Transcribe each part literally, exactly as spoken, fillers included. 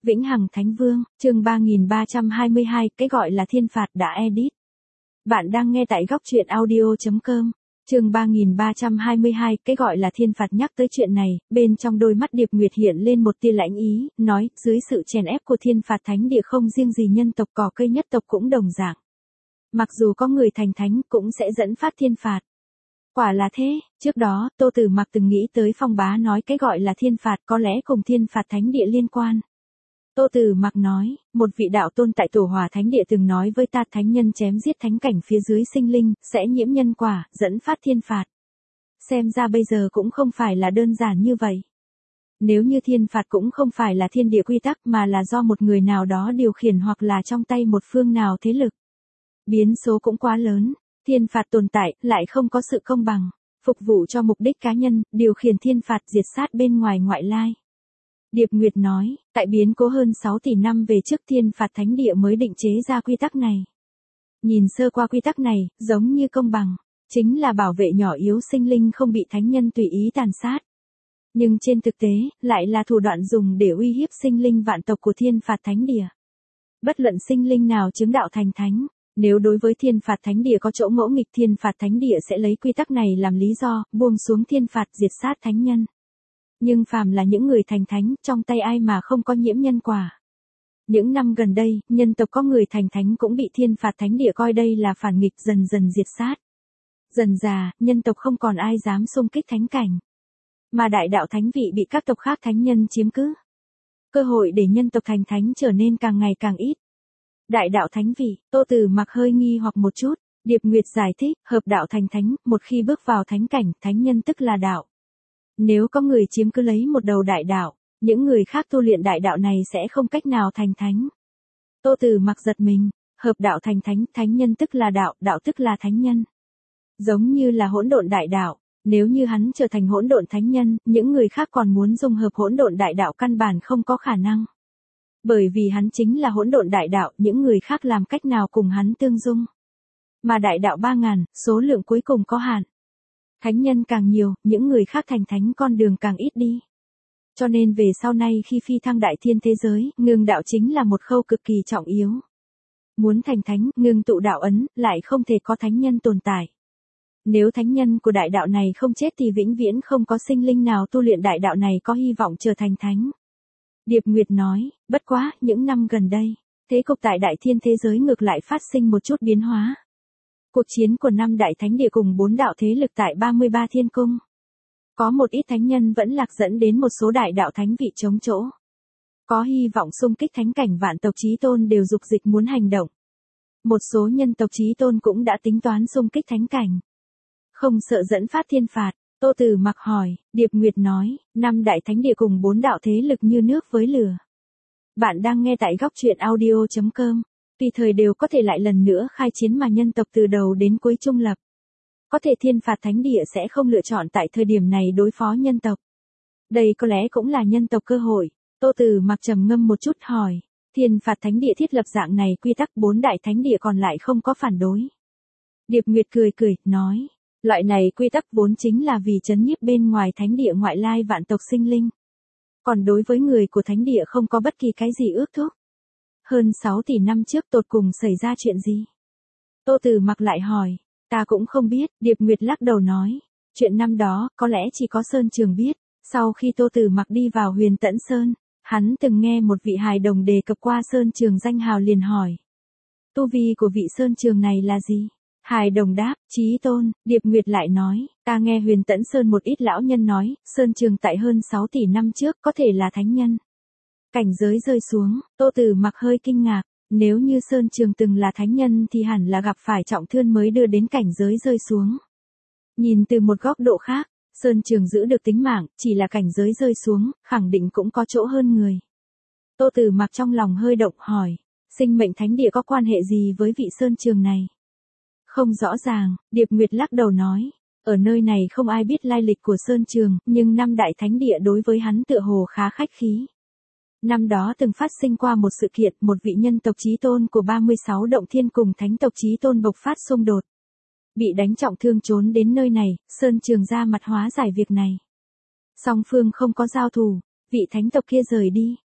Vĩnh Hằng Thánh Vương, chương ba nghìn ba trăm hai mươi hai, cái gọi là thiên phạt đã edit. Bạn đang nghe tại góc truyện audio chấm com. Chương ba nghìn ba trăm hai mươi hai, cái gọi là thiên phạt. Nhắc tới chuyện này, bên trong đôi mắt Điệp Nguyệt hiện lên một tia lãnh ý, nói, dưới sự chèn ép của thiên phạt thánh địa không riêng gì nhân tộc cỏ cây nhất tộc cũng đồng dạng. Mặc dù có người thành thánh cũng sẽ dẫn phát thiên phạt. Quả là thế, trước đó, Tô Tử Mặc từng nghĩ tới Phong Bá nói cái gọi là thiên phạt có lẽ cùng thiên phạt thánh địa liên quan. Tô Tử Mặc nói, một vị đạo tôn tại Tổ Hỏa Thánh Địa từng nói với ta thánh nhân chém giết thánh cảnh phía dưới sinh linh, sẽ nhiễm nhân quả, dẫn phát thiên phạt. Xem ra bây giờ cũng không phải là đơn giản như vậy. Nếu như thiên phạt cũng không phải là thiên địa quy tắc mà là do một người nào đó điều khiển hoặc là trong tay một phương nào thế lực. Biến số cũng quá lớn, thiên phạt tồn tại, lại không có sự công bằng, phục vụ cho mục đích cá nhân, điều khiển thiên phạt diệt sát bên ngoài ngoại lai. Điệp Nguyệt nói, tại biến cố hơn sáu tỷ năm về trước thiên phạt thánh địa mới định chế ra quy tắc này. Nhìn sơ qua quy tắc này, giống như công bằng, chính là bảo vệ nhỏ yếu sinh linh không bị thánh nhân tùy ý tàn sát. Nhưng trên thực tế, lại là thủ đoạn dùng để uy hiếp sinh linh vạn tộc của thiên phạt thánh địa. Bất luận sinh linh nào chứng đạo thành thánh, nếu đối với thiên phạt thánh địa có chỗ ngỗ nghịch, thiên phạt thánh địa sẽ lấy quy tắc này làm lý do, buông xuống thiên phạt diệt sát thánh nhân. Nhưng phàm là những người thành thánh, trong tay ai mà không có nhiễm nhân quả. Những năm gần đây, nhân tộc có người thành thánh cũng bị thiên phạt thánh địa coi đây là phản nghịch, dần dần diệt sát. Dần dà, nhân tộc không còn ai dám xung kích thánh cảnh. Mà đại đạo thánh vị bị các tộc khác thánh nhân chiếm cứ. Cơ hội để nhân tộc thành thánh trở nên càng ngày càng ít. Đại đạo thánh vị, Tô Tử Mặc hơi nghi hoặc một chút, Điệp Nguyệt giải thích, hợp đạo thành thánh, một khi bước vào thánh cảnh, thánh nhân tức là đạo. Nếu có người chiếm cứ lấy một đầu đại đạo, những người khác tu luyện đại đạo này sẽ không cách nào thành thánh. Tô Tử Mặc giật mình, hợp đạo thành thánh, thánh nhân tức là đạo, đạo tức là thánh nhân. Giống như là hỗn độn đại đạo, nếu như hắn trở thành hỗn độn thánh nhân, những người khác còn muốn dung hợp hỗn độn đại đạo căn bản không có khả năng. Bởi vì hắn chính là hỗn độn đại đạo, những người khác làm cách nào cùng hắn tương dung. Mà đại đạo ba ngàn, số lượng cuối cùng có hạn. Thánh nhân càng nhiều, những người khác thành thánh con đường càng ít đi. Cho nên về sau này khi phi thăng đại thiên thế giới, ngưng đạo chính là một khâu cực kỳ trọng yếu. Muốn thành thánh, ngưng tụ đạo ấn, lại không thể có thánh nhân tồn tại. Nếu thánh nhân của đại đạo này không chết thì vĩnh viễn không có sinh linh nào tu luyện đại đạo này có hy vọng trở thành thánh. Điệp Nguyệt nói, bất quá, những năm gần đây, thế cục tại đại thiên thế giới ngược lại phát sinh một chút biến hóa. Cuộc chiến của năm đại thánh địa cùng bốn đạo thế lực tại ba mươi ba thiên cung. Có một ít thánh nhân vẫn lạc dẫn đến một số đại đạo thánh vị chống chỗ. Có hy vọng xung kích thánh cảnh vạn tộc chí tôn đều dục dịch muốn hành động. Một số nhân tộc chí tôn cũng đã tính toán xung kích thánh cảnh. Không sợ dẫn phát thiên phạt, Tô Tử Mặc hỏi, Điệp Nguyệt nói, năm đại thánh địa cùng bốn đạo thế lực như nước với lửa. Bạn đang nghe tại góc truyện audio chấm com. Tùy thời đều có thể lại lần nữa khai chiến mà nhân tộc từ đầu đến cuối trung lập. Có thể thiên phạt thánh địa sẽ không lựa chọn tại thời điểm này đối phó nhân tộc. Đây có lẽ cũng là nhân tộc cơ hội. Tô Tử Mặc trầm ngâm một chút hỏi, thiên phạt thánh địa thiết lập dạng này quy tắc bốn đại thánh địa còn lại không có phản đối. Điệp Nguyệt cười cười, nói, loại này quy tắc vốn chính là vì trấn nhiếp bên ngoài thánh địa ngoại lai vạn tộc sinh linh. Còn đối với người của thánh địa không có bất kỳ cái gì ước thúc. Hơn sáu tỷ năm trước tột cùng xảy ra chuyện gì? Tô Tử Mặc lại hỏi, ta cũng không biết, Điệp Nguyệt lắc đầu nói, chuyện năm đó, có lẽ chỉ có Sơn Trường biết, sau khi Tô Tử Mặc đi vào Huyền Tẫn Sơn, hắn từng nghe một vị hài đồng đề cập qua Sơn Trường danh hào liền hỏi. Tu vi của vị Sơn Trường này là gì? Hài đồng đáp, chí tôn. Điệp Nguyệt lại nói, ta nghe Huyền Tẫn Sơn một ít lão nhân nói, Sơn Trường tại hơn sáu tỷ năm trước có thể là thánh nhân. Cảnh giới rơi xuống, Tô Tử Mặc hơi kinh ngạc, nếu như Sơn Trường từng là thánh nhân thì hẳn là gặp phải trọng thương mới đưa đến cảnh giới rơi xuống. Nhìn từ một góc độ khác, Sơn Trường giữ được tính mạng, chỉ là cảnh giới rơi xuống, khẳng định cũng có chỗ hơn người. Tô Tử Mặc trong lòng hơi động hỏi, sinh mệnh thánh địa có quan hệ gì với vị Sơn Trường này? Không rõ ràng, Điệp Nguyệt lắc đầu nói, ở nơi này không ai biết lai lịch của Sơn Trường, nhưng năm đại thánh địa đối với hắn tựa hồ khá khách khí. Năm đó từng phát sinh qua một sự kiện, một vị nhân tộc chí tôn của ba mươi sáu động thiên cùng thánh tộc chí tôn bộc phát xung đột. Bị đánh trọng thương trốn đến nơi này, Sơn Trường ra mặt hóa giải việc này. Song phương không có giao thù, vị thánh tộc kia rời đi,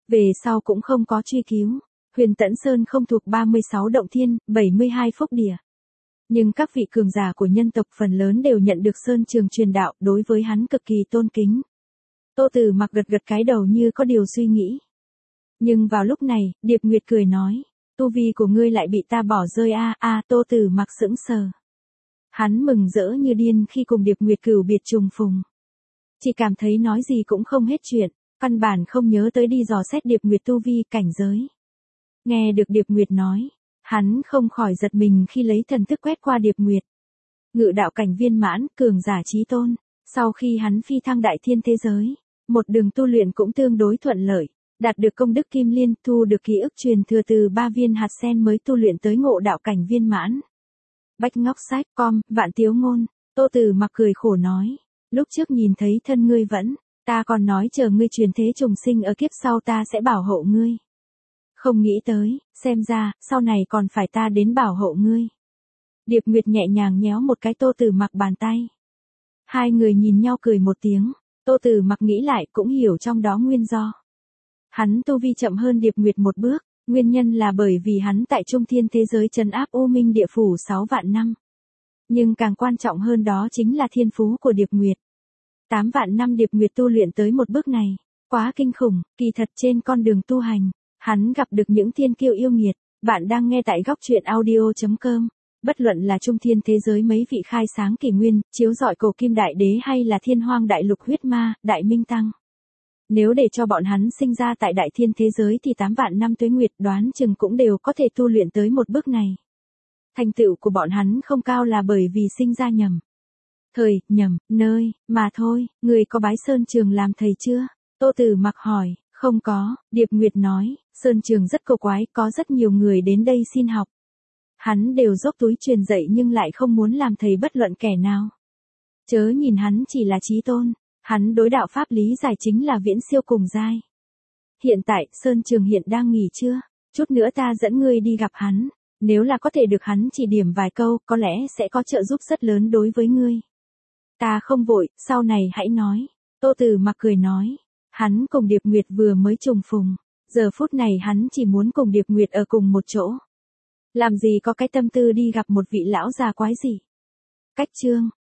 Về sau cũng không có truy cứu. Huyền Tẫn Sơn không thuộc ba mươi sáu động thiên, bảy mươi hai phúc địa. Nhưng các vị cường giả của nhân tộc phần lớn đều nhận được Sơn Trường truyền đạo, đối với hắn cực kỳ tôn kính. Tô Tử Mặc gật gật cái đầu như có điều suy nghĩ. Nhưng vào lúc này, Điệp Nguyệt cười nói, tu vi của ngươi lại bị ta bỏ rơi a a Tô Tử Mặc sững sờ. Hắn mừng rỡ như điên khi cùng Điệp Nguyệt cửu biệt trùng phùng. Chỉ cảm thấy nói gì cũng không hết chuyện, căn bản không nhớ tới đi dò xét Điệp Nguyệt tu vi cảnh giới. Nghe được Điệp Nguyệt nói, hắn không khỏi giật mình khi lấy thần thức quét qua Điệp Nguyệt. Ngự đạo cảnh viên mãn, cường giả chí tôn, sau khi hắn phi thăng đại thiên thế giới, một đường tu luyện cũng tương đối thuận lợi, đạt được công đức kim liên, thu được ký ức truyền thừa từ ba viên hạt sen mới tu luyện tới ngộ đạo cảnh viên mãn. Bách Ngọc Sách com, Vạn Tiếu Ngôn, Tô Tử Mặc cười khổ nói, lúc trước nhìn thấy thân ngươi vẫn, ta còn nói chờ ngươi truyền thế trùng sinh ở kiếp sau ta sẽ bảo hộ ngươi. Không nghĩ tới, xem ra, sau này còn phải ta đến bảo hộ ngươi. Điệp Nguyệt nhẹ nhàng nhéo một cái Tô Tử Mặc bàn tay. Hai người nhìn nhau cười một tiếng, Tô Tử Mặc nghĩ lại cũng hiểu trong đó nguyên do. Hắn tu vi chậm hơn Điệp Nguyệt một bước, nguyên nhân là bởi vì hắn tại Trung Thiên thế giới trấn áp U Minh địa phủ sáu vạn năm. Nhưng càng quan trọng hơn đó chính là thiên phú của Điệp Nguyệt. tám vạn năm Điệp Nguyệt tu luyện tới một bước này, quá kinh khủng, kỳ thật trên con đường tu hành, hắn gặp được những thiên kiêu yêu nghiệt. Bạn đang nghe tại góc truyện audio chấm com. Bất luận là Trung Thiên thế giới mấy vị khai sáng kỷ nguyên, chiếu rọi cổ kim đại đế hay là thiên hoang đại lục huyết ma, đại minh tăng. Nếu để cho bọn hắn sinh ra tại đại thiên thế giới thì tám vạn năm tuế nguyệt đoán chừng cũng đều có thể tu luyện tới một bước này. Thành tựu của bọn hắn không cao là bởi vì sinh ra nhầm. Thời, nhầm, nơi, mà thôi, người có bái Sơn Trường làm thầy chưa? Tô Tử Mặc hỏi, không có, Điệp Nguyệt nói, Sơn Trường rất cổ quái, có rất nhiều người đến đây xin học. Hắn đều dốc túi truyền dạy nhưng lại không muốn làm thầy bất luận kẻ nào. Chớ nhìn hắn chỉ là chí tôn, hắn đối đạo pháp lý giải chính là viễn siêu cùng giai. Hiện tại, Sơn Trường hiện đang nghỉ trưa, chút nữa ta dẫn ngươi đi gặp hắn, nếu là có thể được hắn chỉ điểm vài câu, có lẽ sẽ có trợ giúp rất lớn đối với ngươi. Ta không vội, sau này hãy nói. Tô Tử Mặc cười nói, hắn cùng Điệp Nguyệt vừa mới trùng phùng, giờ phút này hắn chỉ muốn cùng Điệp Nguyệt ở cùng một chỗ. Làm gì có cái tâm tư đi gặp một vị lão già quái gì. Cách chương